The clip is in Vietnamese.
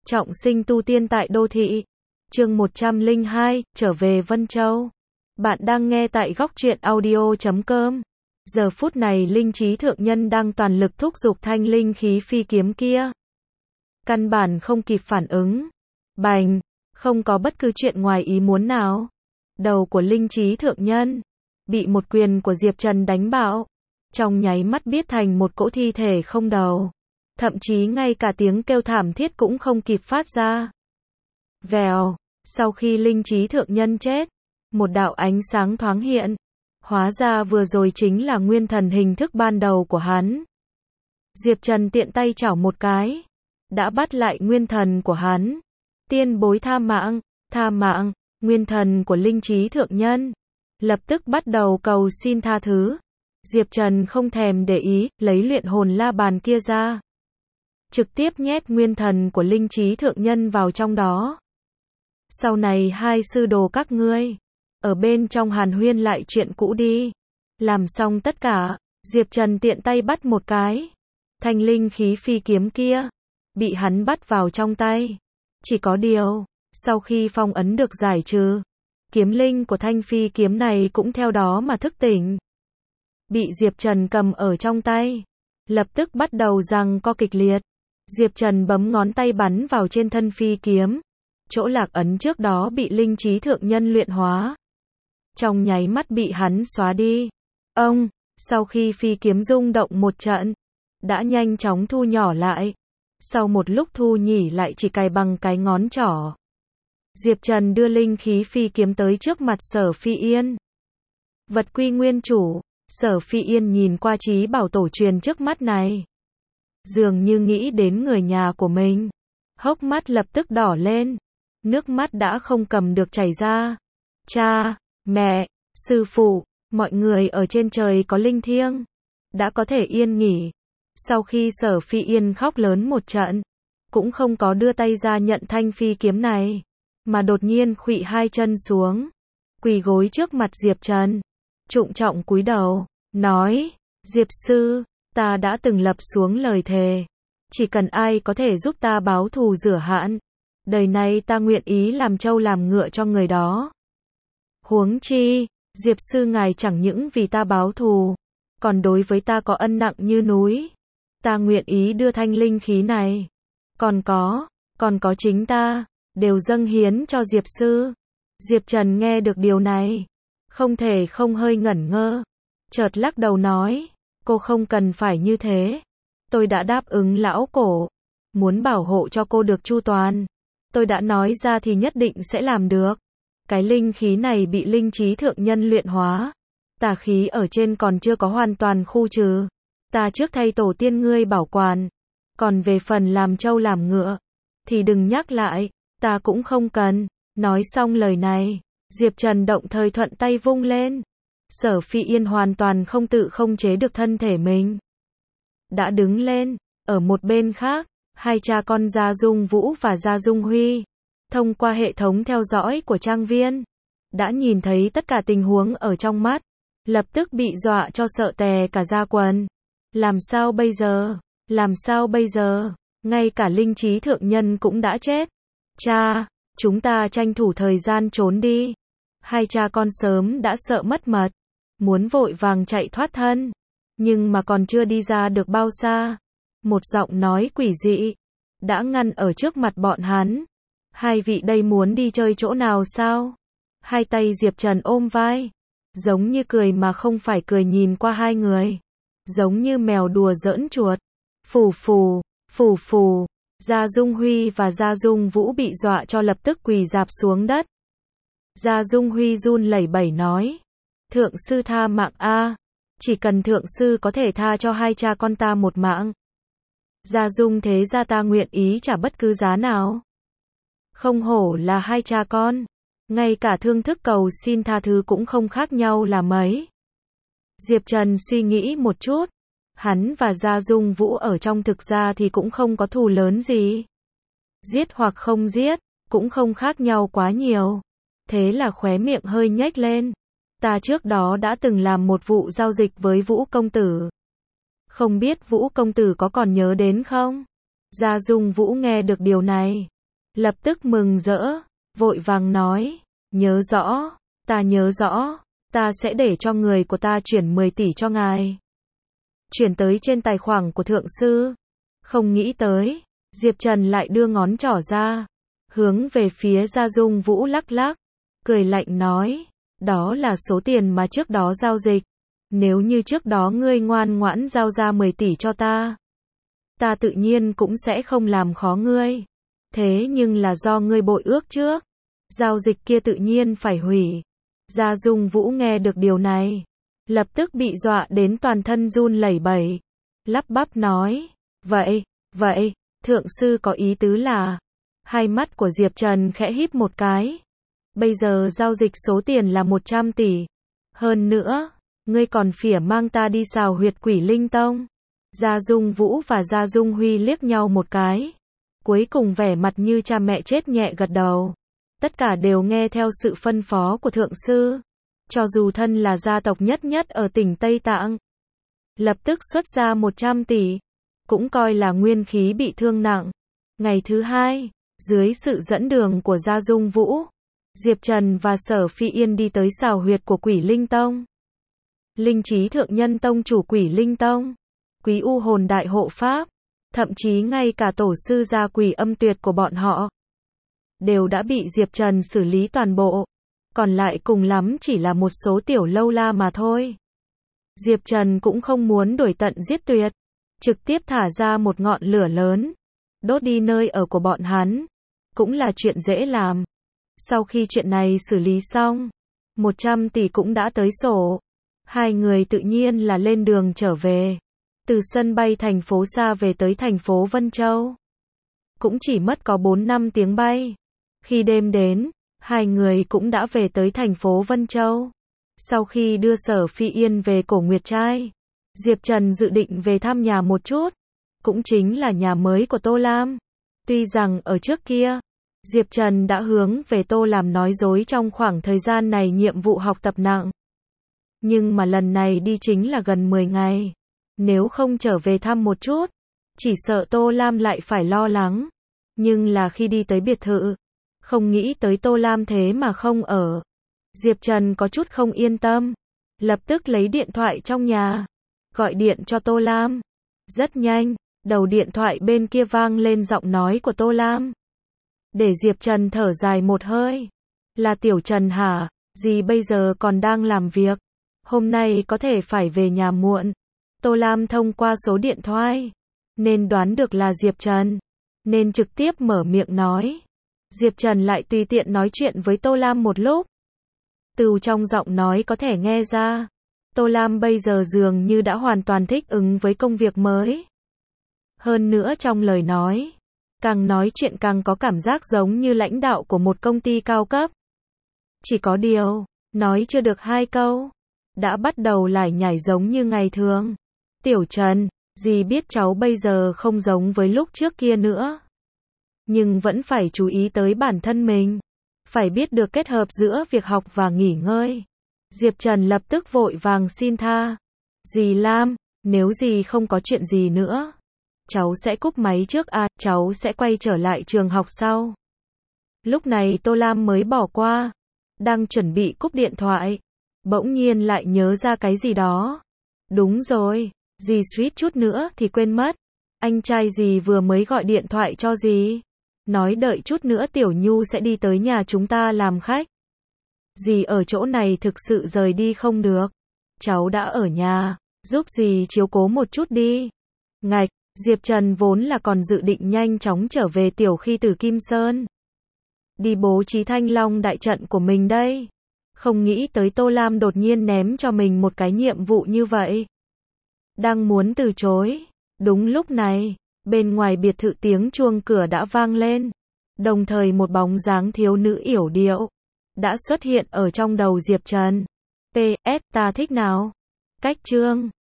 Trọng sinh tu tiên tại đô thị. Chương 102, trở về Vân Châu. Bạn đang nghe tại góc truyện audio.com. Giờ phút này linh trí thượng nhân đang toàn lực thúc giục thanh linh khí phi kiếm kia. Căn bản không kịp phản ứng. Bành, không có bất cứ chuyện ngoài ý muốn nào. Đầu của linh trí thượng nhân bị một quyền của Diệp Trần đánh bạo, trong nháy mắt biết thành một cỗ thi thể không đầu. Thậm chí ngay cả tiếng kêu thảm thiết cũng không kịp phát ra. Vèo, sau khi linh trí thượng nhân chết, một đạo ánh sáng thoáng hiện. Hóa ra vừa rồi chính là nguyên thần hình thức ban đầu của hắn. Diệp Trần tiện tay chảo một cái, đã bắt lại nguyên thần của hắn. Tiên bối tha mạng, nguyên thần của linh trí thượng nhân lập tức bắt đầu cầu xin tha thứ. Diệp Trần không thèm để ý, lấy luyện hồn la bàn kia ra, trực tiếp nhét nguyên thần của linh trí thượng nhân vào trong đó. Sau này hai sư đồ các ngươi ở bên trong hàn huyên lại chuyện cũ đi. Làm xong tất cả, Diệp Trần tiện tay bắt một cái. Thanh linh khí phi kiếm kia bị hắn bắt vào trong tay. Chỉ có điều, sau khi phong ấn được giải trừ, kiếm linh của thanh phi kiếm này cũng theo đó mà thức tỉnh. Bị Diệp Trần cầm ở trong tay, lập tức bắt đầu giằng co kịch liệt. Diệp Trần bấm ngón tay bắn vào trên thân phi kiếm. Chỗ lạc ấn trước đó bị linh trí thượng nhân luyện hóa, trong nháy mắt bị hắn xóa đi. Sau khi phi kiếm rung động một trận, đã nhanh chóng thu nhỏ lại. Sau một lúc thu nhỉ lại chỉ cài bằng cái ngón trỏ. Diệp Trần đưa linh khí phi kiếm tới trước mặt Sở Phi Yên. Vật quy nguyên chủ. Sở Phi Yên nhìn qua trí bảo tổ truyền trước mắt này, dường như nghĩ đến người nhà của mình. Hốc mắt lập tức đỏ lên, nước mắt đã không cầm được chảy ra. Cha, mẹ, sư phụ, mọi người ở trên trời có linh thiêng, đã có thể yên nghỉ. Sau khi Sở Phi Yên khóc lớn một trận, cũng không có đưa tay ra nhận thanh phi kiếm này, mà đột nhiên khuỵu hai chân xuống, quỳ gối trước mặt Diệp Trần, trụng trọng cúi đầu, nói, Diệp sư, ta đã từng lập xuống lời thề, chỉ cần ai có thể giúp ta báo thù rửa hạn, đời này ta nguyện ý làm trâu làm ngựa cho người đó. Huống chi, Diệp sư ngài chẳng những vì ta báo thù, còn đối với ta có ân nặng như núi. Ta nguyện ý đưa thanh linh khí này, còn có chính ta, đều dâng hiến cho Diệp sư. Diệp Trần nghe được điều này, không thể không hơi ngẩn ngơ, chợt lắc đầu nói, cô không cần phải như thế. Tôi đã đáp ứng lão cổ, muốn bảo hộ cho cô được chu toàn. Tôi đã nói ra thì nhất định sẽ làm được. Cái linh khí này bị linh trí thượng nhân luyện hóa, tà khí ở trên còn chưa có hoàn toàn khu trừ. Ta trước thay tổ tiên ngươi bảo quản. Còn về phần làm trâu làm ngựa, thì đừng nhắc lại, ta cũng không cần. Nói xong lời này, Diệp Trần động thời thuận tay vung lên. Sở Phi Yên hoàn toàn không tự không chế được thân thể mình, đã đứng lên. Ở một bên khác, hai cha con Gia Dung Vũ và Gia Dung Huy, thông qua hệ thống theo dõi của trang viên, đã nhìn thấy tất cả tình huống ở trong mắt, lập tức bị dọa cho sợ tè cả da quần. Làm sao bây giờ? Làm sao bây giờ? Ngay cả linh trí thượng nhân cũng đã chết. Cha, chúng ta tranh thủ thời gian trốn đi. Hai cha con sớm đã sợ mất mật, muốn vội vàng chạy thoát thân, nhưng mà còn chưa đi ra được bao xa, một giọng nói quỷ dị đã ngăn ở trước mặt bọn hắn. Hai vị đây muốn đi chơi chỗ nào sao? Hai tay Diệp Trần ôm vai, giống như cười mà không phải cười nhìn qua hai người, giống như mèo đùa giỡn chuột. Phù phù, phù phù. Gia Dung Huy và Gia Dung Vũ bị dọa cho lập tức quỳ rạp xuống đất. Gia Dung Huy run lẩy bẩy nói, thượng sư tha mạng a, chỉ cần thượng sư có thể tha cho hai cha con ta một mạng, Gia Dung thế gia ta nguyện ý trả bất cứ giá nào. Không hổ là hai cha con, ngay cả thương thức cầu xin tha thứ cũng không khác nhau là mấy. Diệp Trần suy nghĩ một chút, hắn và Gia Dung Vũ ở trong thực ra thì cũng không có thù lớn gì, giết hoặc không giết cũng không khác nhau quá nhiều. Thế là khóe miệng hơi nhếch lên. Ta trước đó đã từng làm một vụ giao dịch với Vũ công tử, không biết Vũ công tử có còn nhớ đến không? Gia Dung Vũ nghe được điều này, lập tức mừng rỡ, vội vàng nói, nhớ rõ, ta sẽ để cho người của ta chuyển 10 tỷ cho ngài. Chuyển tới trên tài khoản của thượng sư. Không nghĩ tới, Diệp Trần lại đưa ngón trỏ ra, hướng về phía Gia Dung Vũ lắc lắc, cười lạnh nói, đó là số tiền mà trước đó giao dịch. Nếu như trước đó ngươi ngoan ngoãn giao ra 10 tỷ cho ta tự nhiên cũng sẽ không làm khó ngươi. Thế nhưng là do ngươi bội ước trước, giao dịch kia tự nhiên phải hủy. Gia Dung Vũ nghe được điều này, lập tức bị dọa đến toàn thân run lẩy bẩy, lắp bắp nói, vậy, thượng sư có ý tứ là, hai mắt của Diệp Trần khẽ híp một cái. Bây giờ giao dịch số tiền là 100 tỷ. Hơn nữa, ngươi còn phỉa mang ta đi xào huyệt Quỷ Linh Tông. Gia Dung Vũ và Gia Dung Huy liếc nhau một cái. Cuối cùng vẻ mặt như cha mẹ chết nhẹ gật đầu. Tất cả đều nghe theo sự phân phó của thượng sư. Cho dù thân là gia tộc nhất ở tỉnh Tây Tạng, lập tức xuất ra 100 tỷ. Cũng coi là nguyên khí bị thương nặng. Ngày thứ hai, dưới sự dẫn đường của Gia Dung Vũ, Diệp Trần và Sở Phi Yên đi tới xào huyệt của Quỷ Linh Tông. Linh Trí Thượng Nhân Tông chủ Quỷ Linh Tông, Quý U Hồn Đại Hộ Pháp, thậm chí ngay cả tổ sư gia Quỷ Âm Tuyệt của bọn họ, đều đã bị Diệp Trần xử lý toàn bộ. Còn lại cùng lắm chỉ là một số tiểu lâu la mà thôi. Diệp Trần cũng không muốn đuổi tận giết tuyệt, trực tiếp thả ra một ngọn lửa lớn, đốt đi nơi ở của bọn hắn, cũng là chuyện dễ làm. Sau khi chuyện này xử lý xong, 100 tỷ cũng đã tới sổ. Hai người tự nhiên là lên đường trở về. Từ sân bay thành phố xa về tới thành phố Vân Châu, cũng chỉ mất có 4-5 tiếng bay. Khi đêm đến, hai người cũng đã về tới thành phố Vân Châu. Sau khi đưa Sở Phi Yên về Cổ Nguyệt Trai, Diệp Trần dự định về thăm nhà một chút, cũng chính là nhà mới của Tô Lam. Tuy rằng ở trước kia, Diệp Trần đã hướng về Tô Lam nói dối trong khoảng thời gian này nhiệm vụ học tập nặng. Nhưng mà lần này đi chính là gần 10 ngày. Nếu không trở về thăm một chút, chỉ sợ Tô Lam lại phải lo lắng. Nhưng là khi đi tới biệt thự, không nghĩ tới Tô Lam thế mà không ở. Diệp Trần có chút không yên tâm, lập tức lấy điện thoại trong nhà, gọi điện cho Tô Lam. Rất nhanh, đầu điện thoại bên kia vang lên giọng nói của Tô Lam. Để Diệp Trần thở dài một hơi. Là Tiểu Trần hả? Dì bây giờ còn đang làm việc. Hôm nay có thể phải về nhà muộn. Tô Lam thông qua số điện thoại, nên đoán được là Diệp Trần, nên trực tiếp mở miệng nói. Diệp Trần lại tùy tiện nói chuyện với Tô Lam một lúc. Từ trong giọng nói có thể nghe ra, Tô Lam bây giờ dường như đã hoàn toàn thích ứng với công việc mới. Hơn nữa trong lời nói, càng nói chuyện càng có cảm giác giống như lãnh đạo của một công ty cao cấp. Chỉ có điều, nói chưa được 2 câu, đã bắt đầu lải nhải giống như ngày thường. Tiểu Trần, dì biết cháu bây giờ không giống với lúc trước kia nữa. Nhưng vẫn phải chú ý tới bản thân mình. Phải biết được kết hợp giữa việc học và nghỉ ngơi. Diệp Trần lập tức vội vàng xin tha. Dì Lam, nếu dì không có chuyện gì nữa, cháu sẽ cúp máy trước cháu sẽ quay trở lại trường học sau. Lúc này Tô Lam mới bỏ qua, đang chuẩn bị cúp điện thoại, bỗng nhiên lại nhớ ra cái gì đó. Đúng rồi, dì suýt chút nữa thì quên mất. Anh trai dì vừa mới gọi điện thoại cho dì, nói đợi chút nữa Tiểu Nhu sẽ đi tới nhà chúng ta làm khách. Dì ở chỗ này thực sự rời đi không được. Cháu đã ở nhà, giúp dì chiếu cố một chút đi. Ngạch, Diệp Trần vốn là còn dự định nhanh chóng trở về Tiểu Khi từ Kim Sơn, đi bố trí Thanh Long đại trận của mình đây. Không nghĩ tới Tô Lam đột nhiên ném cho mình một cái nhiệm vụ như vậy. Đang muốn từ chối. Đúng lúc này, bên ngoài biệt thự tiếng chuông cửa đã vang lên. Đồng thời một bóng dáng thiếu nữ yểu điệu đã xuất hiện ở trong đầu Diệp Trần. PS, ta thích nào? Cách chương